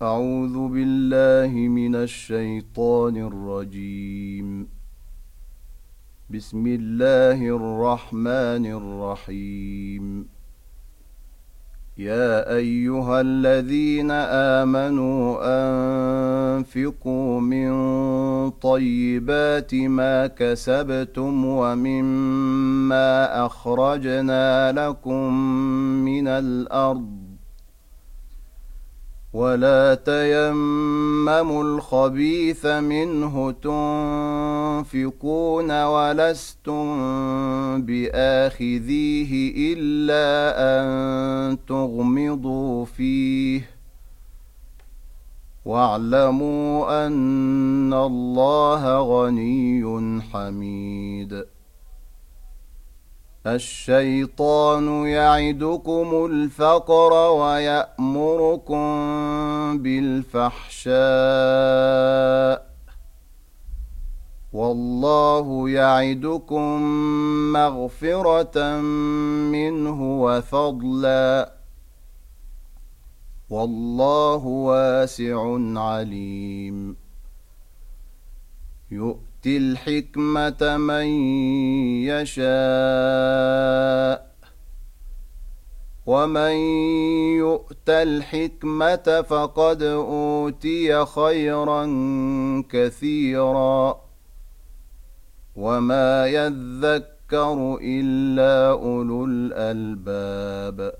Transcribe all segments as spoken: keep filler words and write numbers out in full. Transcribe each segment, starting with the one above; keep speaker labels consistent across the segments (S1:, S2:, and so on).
S1: أعوذ بالله من الشيطان الرجيم. بسم الله الرحمن الرحيم. يا أيها الذين آمنوا أنفقوا من طيبات ما كسبتم ومما أخرجنا لكم من الأرض ولا تيمموا الخبيث منه تنفقون ولستم بآخذيه إلا أن تغمضوا فيه واعلموا أن الله غني حميد. الشيطان يعدكم الفقر ويأمركم بالفحشاء والله يعدكم مغفرة منه وفضلا والله واسع عليم. يؤتي الحكمة من يشاء ومن يؤت الحكمة فقد أوتي خيرا كثيرا وما يذكر إلا أولو الألباب.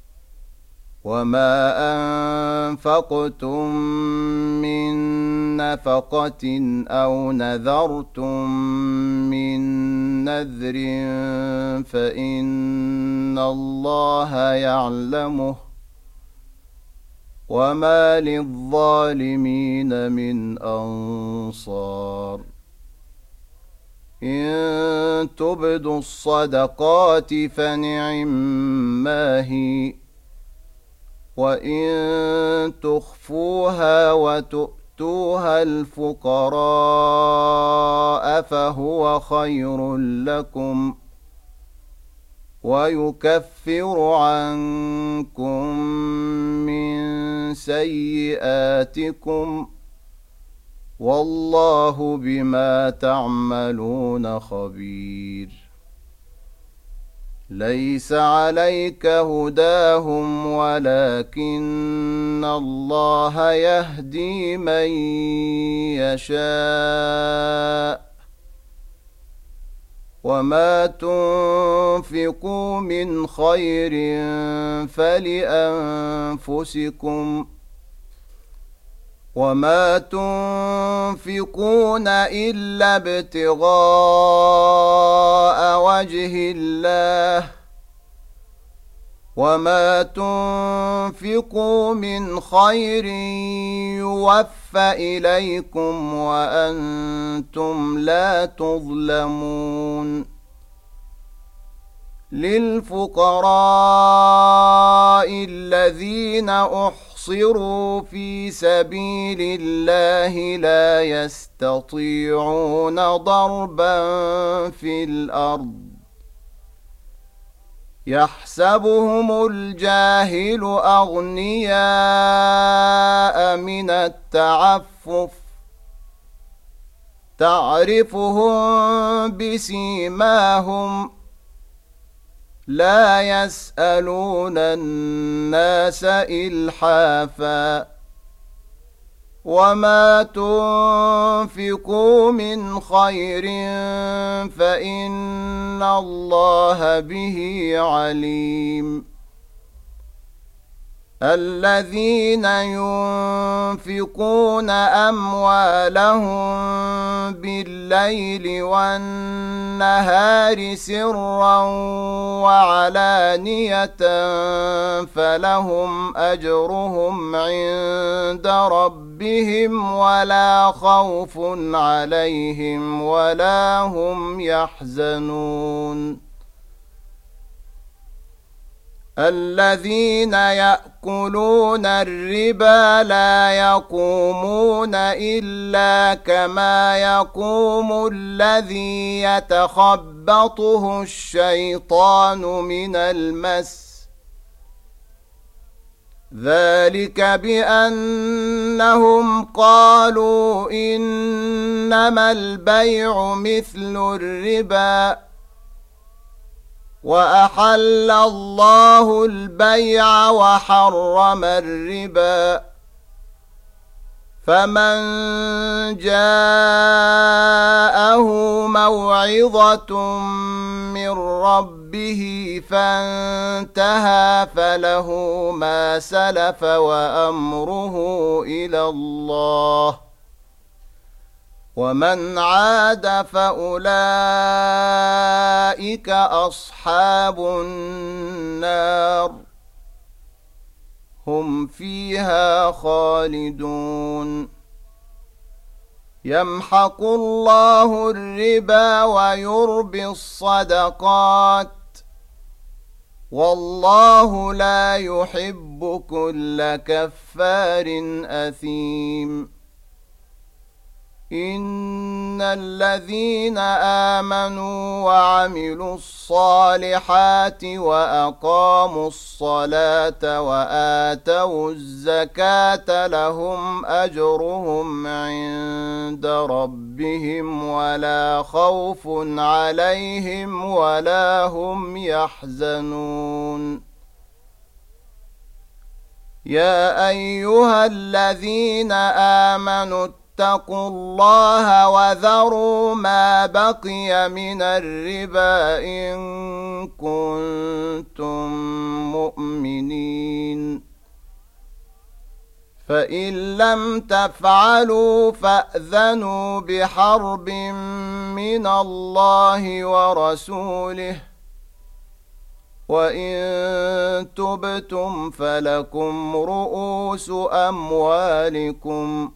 S1: وما أنفقتم من نفقة أو نذرتم من نذر فإن الله يعلمه وما للظالمين من أنصار. إن تبدوا الصدقات فنعما هي وإن تخفوها وتؤتوها الفقراء فهو خير لكم ويكفر عنكم من سيئاتكم والله بما تعملون خبير. ليس عليك هداهم ولكن الله يهدي من يشاء وما تنفقوا من خير فلأنفسكم وما تنفقون إلا ابتغاء وجه الله وما تنفقوا من خير يوفى إليكم وأنتم لا تظلمون. للفقراء الذين أحصروا في سبيل الله لا يستطيعون ضربا في الأرض يحسبهم الجاهل أغنياء من التعفف تعرفهم بسيماهم لا يسألون الناس إلحافا وما تنفقوا من خير فإن الله به عليم. الذين ينفقون أموالهم بالليل والنهار سرا وعلانية فلهم أجرهم عند ربهم ولا خوف عليهم ولا هم يحزنون. الذين يأكلون الربا لا يقومون إلا كما يقوم الذي يتخبطه الشيطان من المس ذلك بأنهم قالوا إنما البيع مثل الربا وأحل الله البيع وحرم الربا فمن جاءه موعظة من ربه فانتهى فله ما سلف وأمره إلى الله ومن عاد فأولئك أصحاب النار هم فيها خالدون يمحق الله الربا ويربي الصدقات والله لا يحب كل كفار أثيم إن الذين آمنوا وعملوا الصالحات وأقاموا الصلاة وآتوا الزكاة لهم أجرهم عند ربهم ولا خوف عليهم ولا هم يحزنون يا أيها الذين آمنوا اتقوا الله وذروا ما بقي من الربا إن كنتم مؤمنين فإن لم تفعلوا فأذنوا بحرب من الله ورسوله وإن تبتم فلكم رؤوس أموالكم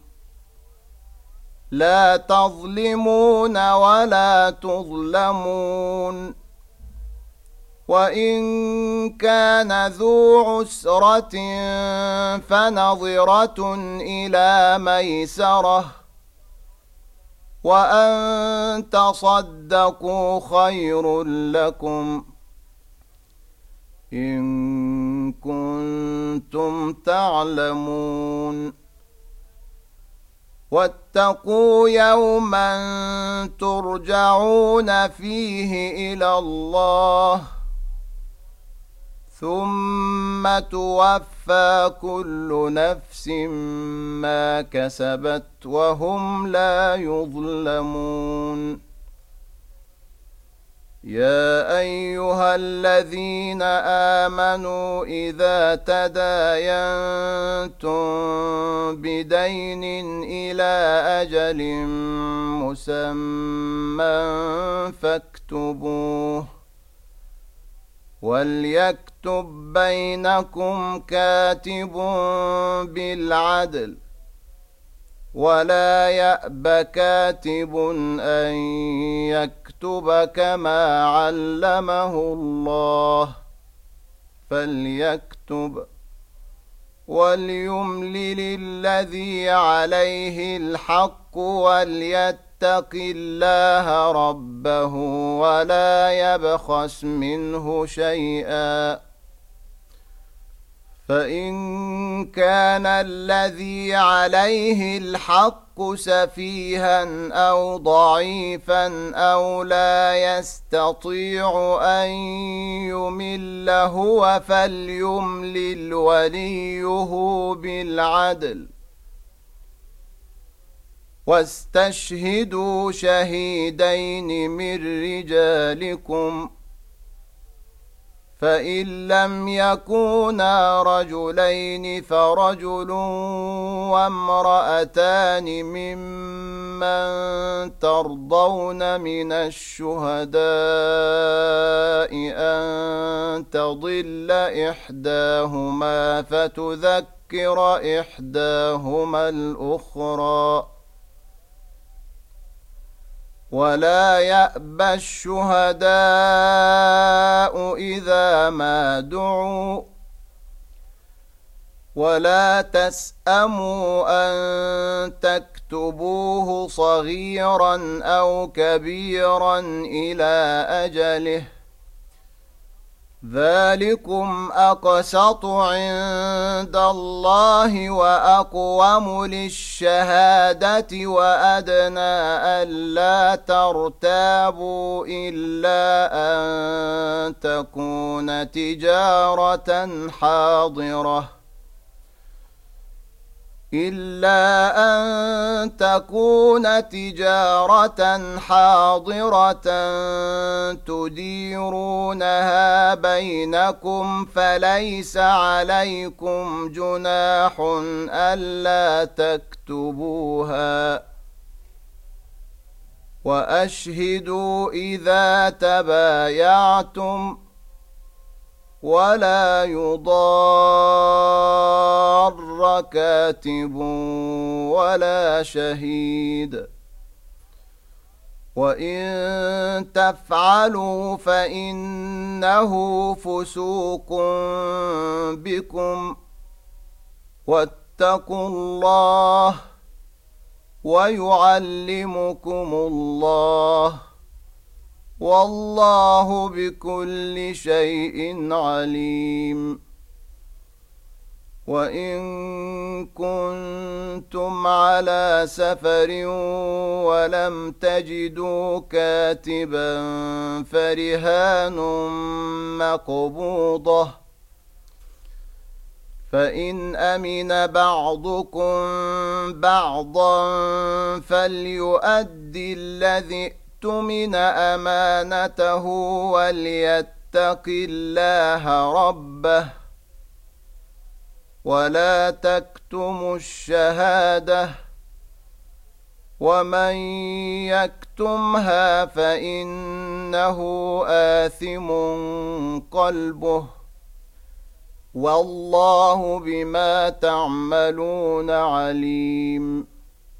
S1: لا تظلمون ولا تظلمون وإن كان ذو عسرة فنظرة إلى ميسرة وأن تصدقوا خير لكم إن كنتم تعلمون واتقوا يوما ترجعون فيه إلى الله ثم توفى كل نفس ما كسبت وهم لا يظلمون يا أيها الذين آمنوا إذا تداينتم بدين إلى أجل مسمى فاكتبوه وليكتب بينكم كاتب بالعدل ولا يأب كاتب أن يكتب كما علمه الله فليكتب وليملل الذي عليه الحق وليتق الله ربه ولا يبخس منه شيئا فإن كان الذي عليه الحق سفيها أو ضعيفا أو لا يستطيع أن يمل هو فليملل وليه بالعدل واستشهدوا شهيدين من رجالكم فإن لم يكونا رجلين فرجل وامرأتان ممن ترضون من الشهداء أن تضل إحداهما فتذكر إحداهما الأخرى ولا يأبى الشهداء إذا ما دعوا ولا تسأموا أن تكتبوه صغيرا أو كبيرا إلى أجله ذلكم أقسط عند الله وأقوم للشهادة وأدنى ألا ترتابوا إلا أن تكون تجارة حاضرة إلا أن تكون تجارة حاضرة تديرونها بينكم فليس عليكم جناح ألا تكتبوها وأشهدوا إذا تبايعتم ولا يضار كاتب ولا شهيد وإن تفعلوا فإنه فسوق بكم واتقوا الله ويعلمكم الله والله بكل شيء عليم وإن كنتم على سفر ولم تجدوا كاتبا فرهان مقبوضة فإن أمن بعضكم بعضا فليؤدي الذي من أمانته وليتق الله ربه ولا تكتموا الشهادة ومن يكتمها فإنه آثم قلبه والله بما تعملون عليم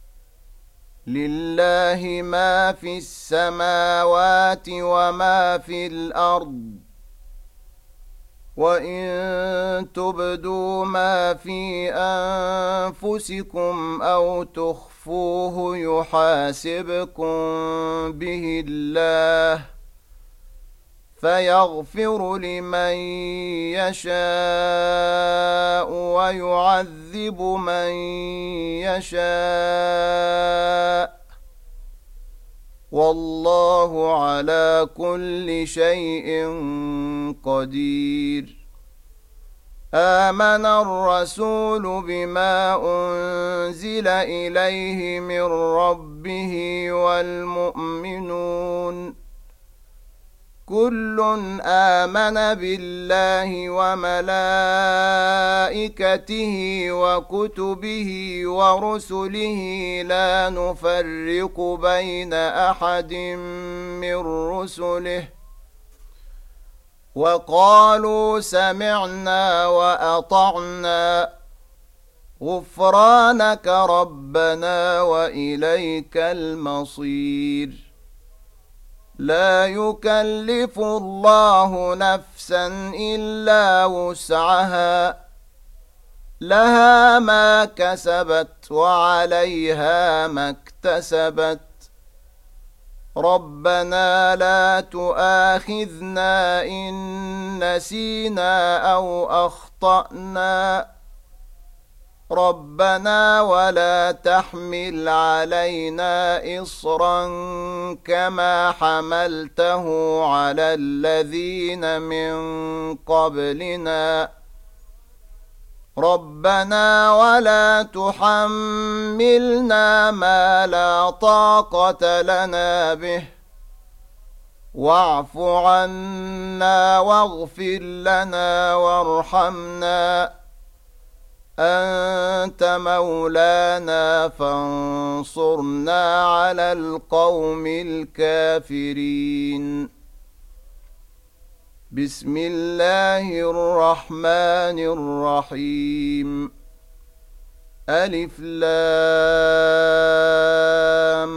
S1: لله ما في السماوات وما في الأرض وإن تبدوا ما في أنفسكم أو تخفوه يحاسبكم به الله فيغفر لمن يشاء ويعذب من يشاء والله على كل شيء قدير آمن الرسول بما أنزل إليه من ربه والمؤمنون كل آمن بالله وملائكته وكتبه ورسله لا نفرق بين أحد من رسله وقالوا سمعنا وأطعنا غفرانك ربنا وإليك المصير لا يكلف الله نفسا إلا وسعها لها ما كسبت وعليها ما اكتسبت ربنا لا تؤاخذنا إن نسينا أو أخطأنا ربنا ولا تحمل علينا إصرا كما حملته على الذين من قبلنا ربنا ولا تحملنا ما لا طاقة لنا به واعف عنا واغفر لنا وارحمنا أنت مولانا فانصرنا على القوم الكافرين بسم الله الرحمن الرحيم ألف لام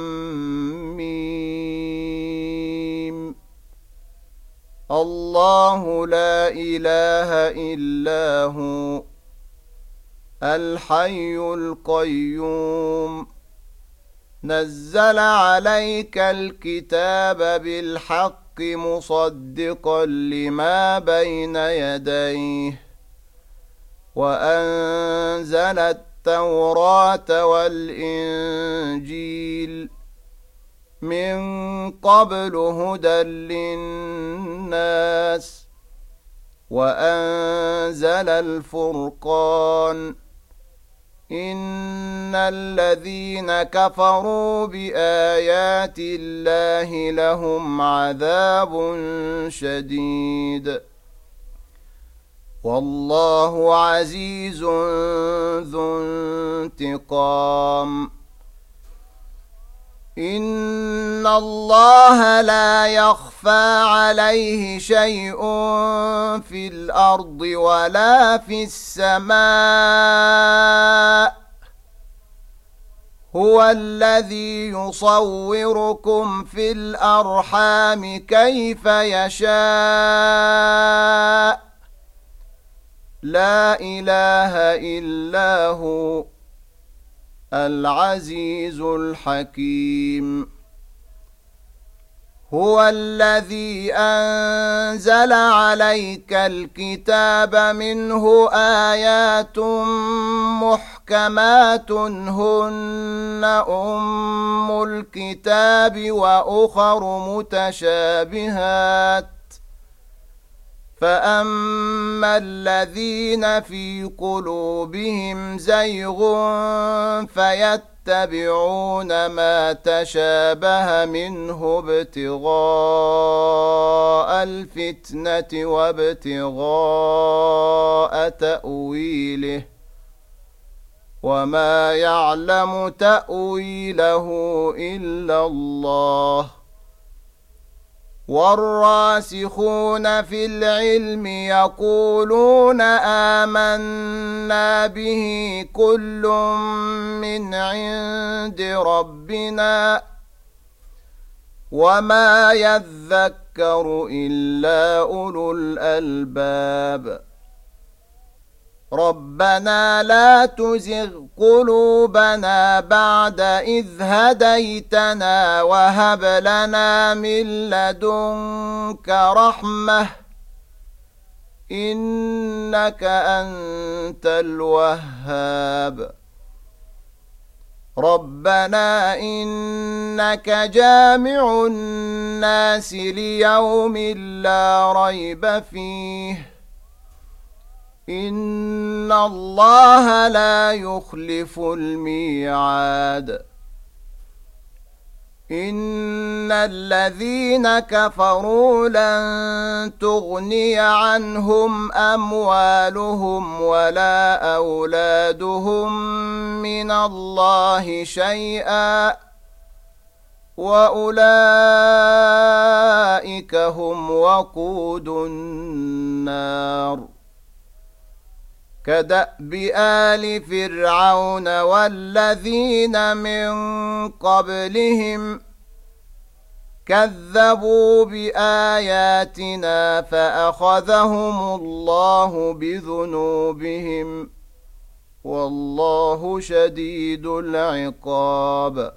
S1: ميم الله لا إله إلا هو الحي القيوم نزل عليك الكتاب بالحق مصدقا لما بين يديه وأنزل التوراة والإنجيل من قبل هدى للناس وأنزل الفرقان إن الذين كفروا بآيات الله لهم عذاب شديد والله عزيز ذو انتقام إن الله لا يخفى عليه شيء في الأرض ولا في السماء هو الذي يصوركم في الأرحام كيف يشاء لا إله إلا هو العزيز الحكيم هو الذي أنزل عليك الكتاب منه آيات محكمات هن أم الكتاب وأخر متشابهات فأما الذين في قلوبهم زيغ فيتبعون ما تشابه منه ابتغاء الفتنة وابتغاء تأويله وما يعلم تأويله إلا الله والراسخون في العلم يقولون آمنا به كل من عند ربنا وما يذكر إلا أولو الألباب ربنا لا تزغ قلوبنا بعد إذ هديتنا وهب لنا من لدنك رحمة إنك أنت الوهاب ربنا إنك جامع الناس ليوم لا ريب فيه إن الله لا يخلف الميعاد إن الذين كفروا لن تغني عنهم أموالهم ولا أولادهم من الله شيئا وأولئك هم وقود النار كدأب آل فرعون والذين من قبلهم كذبوا بآياتنا فأخذهم الله بذنوبهم والله شديد العقاب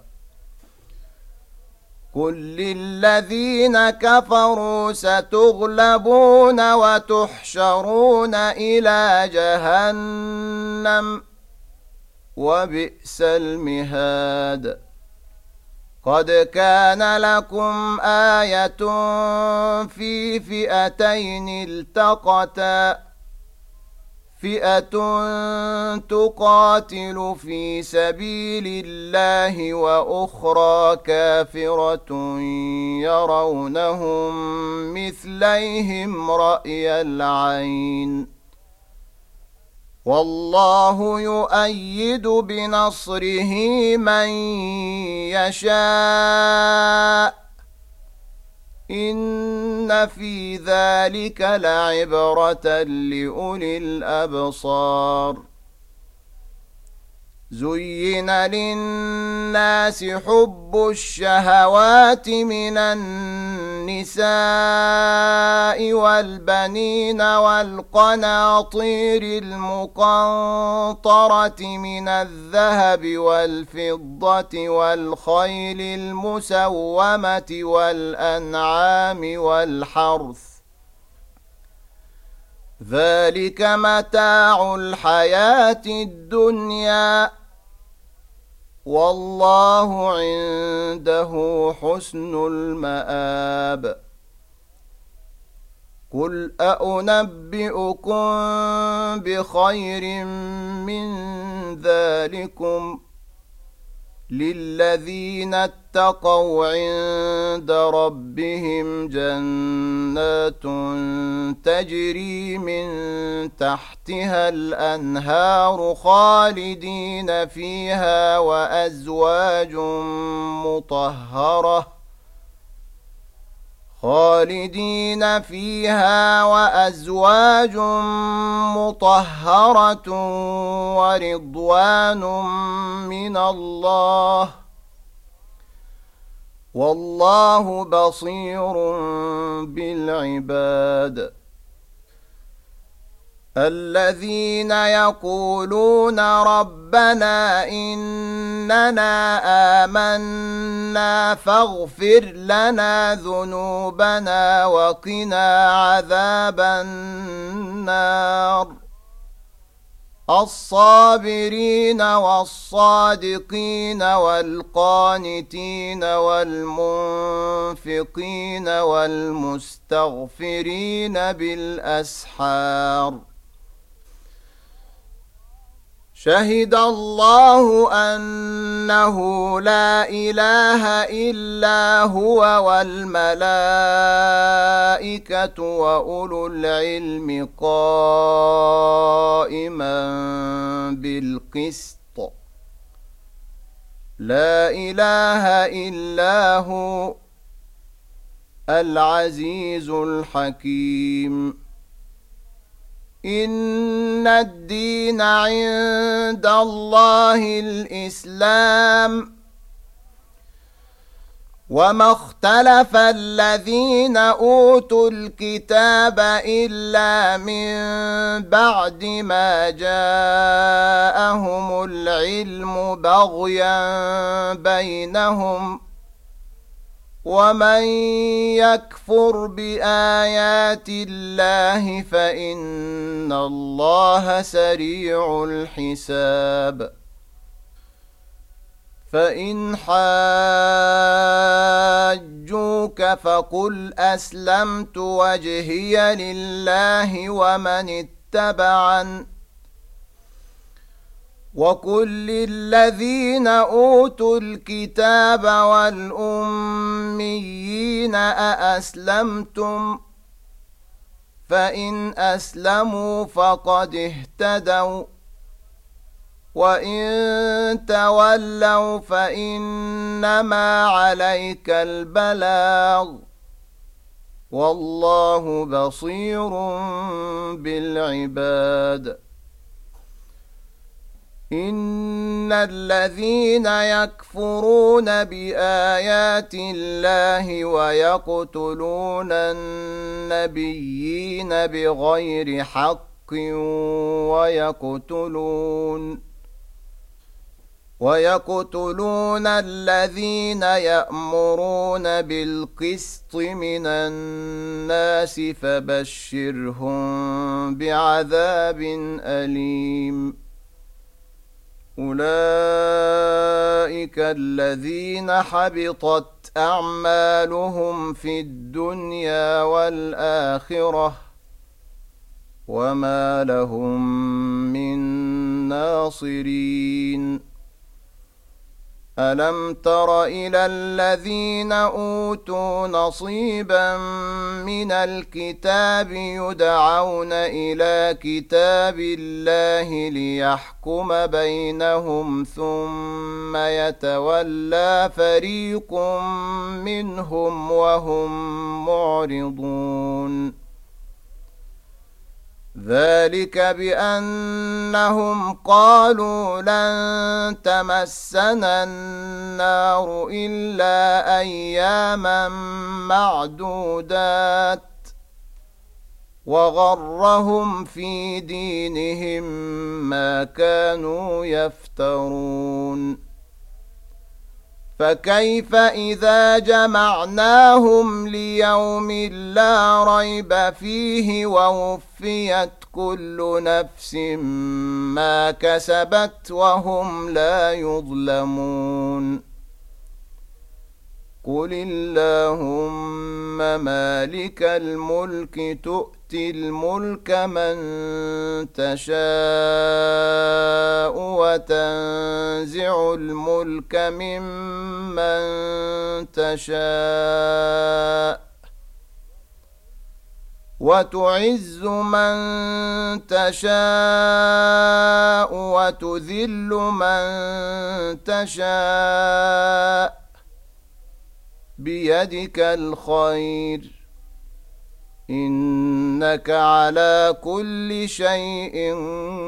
S1: قل للذين كفروا ستغلبون وتحشرون إلى جهنم وبئس المهاد قد كان لكم آية في فئتين التقتا فئة تقاتل في سبيل الله وأخرى كافرة يرونهم مثليهم رأي العين والله يؤيد بنصره من يشاء إن في ذلك لعبرة لأولي الأبصار زين للناس حب الشهوات من النساء والبنين والقناطير المقنطرة من الذهب والفضة والخيل المسومة والأنعام والحرث، ذلك متاع الحياة الدنيا، والله عنده حسن المآب. قل أنبئكم بخير من ذلكم للذين اتقوا عند ربهم جنات تجري من تحتها الأنهار خالدين فيها وأزواج مطهرة خالدين فيها وأزواج مطهرة ورضوان من الله، والله بصير بالعباد. الذين يقولون ربنا إننا آمنا فاغفر لنا ذنوبنا وقنا عذاب النار، الصابرين والصادقين والقانتين والمنفقين والمستغفرين بالأسحار. شهد الله أنه لا إله إلا هو والملائكة وأولو العلم قائما بالقسط، لا إله إلا هو العزيز الحكيم. إن الدين عند الله الإسلام، وما اختلف الذين أوتوا الكتاب إلا من بعد ما جاءهم العلم بغيا بينهم، ومن يكفر بآيات الله فإن الله سريع الحساب. فإن حاجوك فقل أسلمت وجهي لله ومن اتبعن، وقل للذين أوتوا الكتاب والأميين أأسلمتم؟ فإن أسلموا فقد اهتدوا، وإن تولوا فإنما عليك البلاغ، والله بصير بالعباد. إن الذين يكفرون بآيات الله ويقتلون النبيين بغير حق ويقتلون ويقتلون الذين يأمرون بالقسط من الناس فبشرهم بعذاب أليم. أولئك الذين حبطت أعمالهم في الدنيا والآخرة وما لهم من ناصرين. ألم تر إلى الذين أوتوا نصيبا من الكتاب يدعون إلى كتاب الله ليحكم بينهم ثم يتولى فريق منهم وهم معرضون. ذلك بأنهم قالوا لن تمسنا النار إلا أياما معدودات وغرهم في دينهم ما كانوا يفترون فكيف إذا جمعناهم ليوم لا ريب فيه ووفيت كل نفس ما كسبت وهم لا يظلمون قل اللهم مالك الملك تؤتي الملك من تشاء وتنزع الملك ممن تشاء وتعز من تشاء وتذل من تشاء بيدك الخير إنك على كل شيء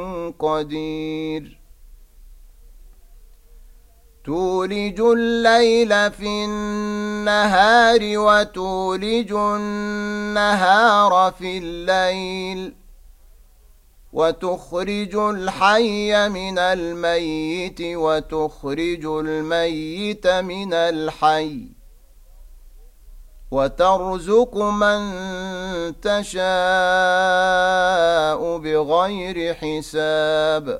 S1: قدير تولج الليل في النهار وتولج النهار في الليل وتخرج الحي من الميت وتخرج الميت من الحي وترزق من تشاء بغير حساب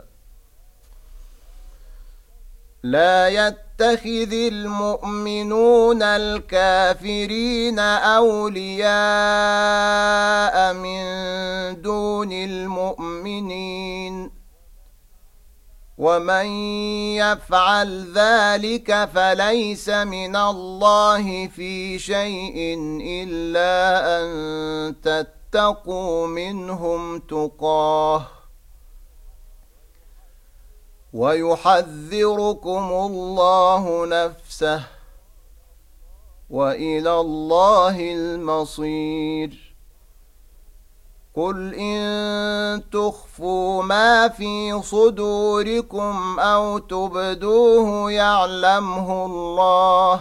S1: لا يتخذ المؤمنون الكافرين أولياء من دون المؤمنين ومن يفعل ذلك فليس من الله في شيء إلا أن تتقوا منهم تقاه ويحذركم الله نفسه وإلى الله المصير قل إن تخفوا ما في صدوركم أو تبدوه يعلمه الله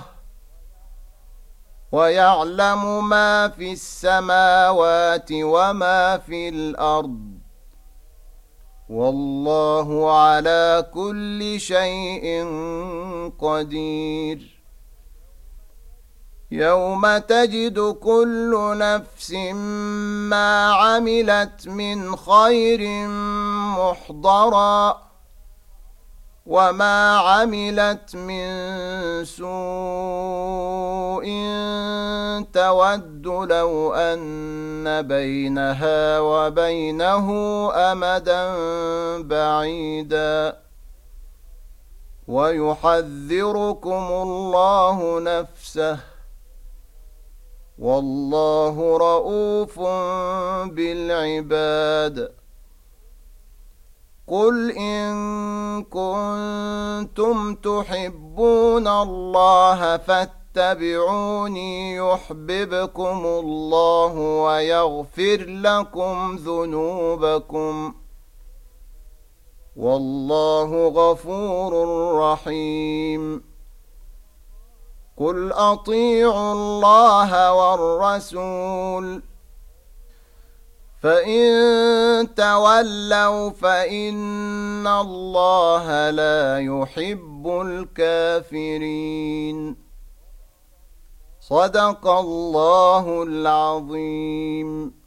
S1: ويعلم ما في السماوات وما في الأرض والله على كل شيء قدير يوم تجد كل نفس ما عملت من خير محضرا وما عملت من سوء تود لو أن بينها وبينه أمدا بعيدا ويحذركم الله نفسه والله رؤوف بالعباد قل إن كنتم تحبون الله فاتبعوني يحببكم الله ويغفر لكم ذنوبكم والله غفور رحيم قل أطيعوا الله والرسول فإن تولوا فإن الله لا يحب الكافرين صدق الله العظيم.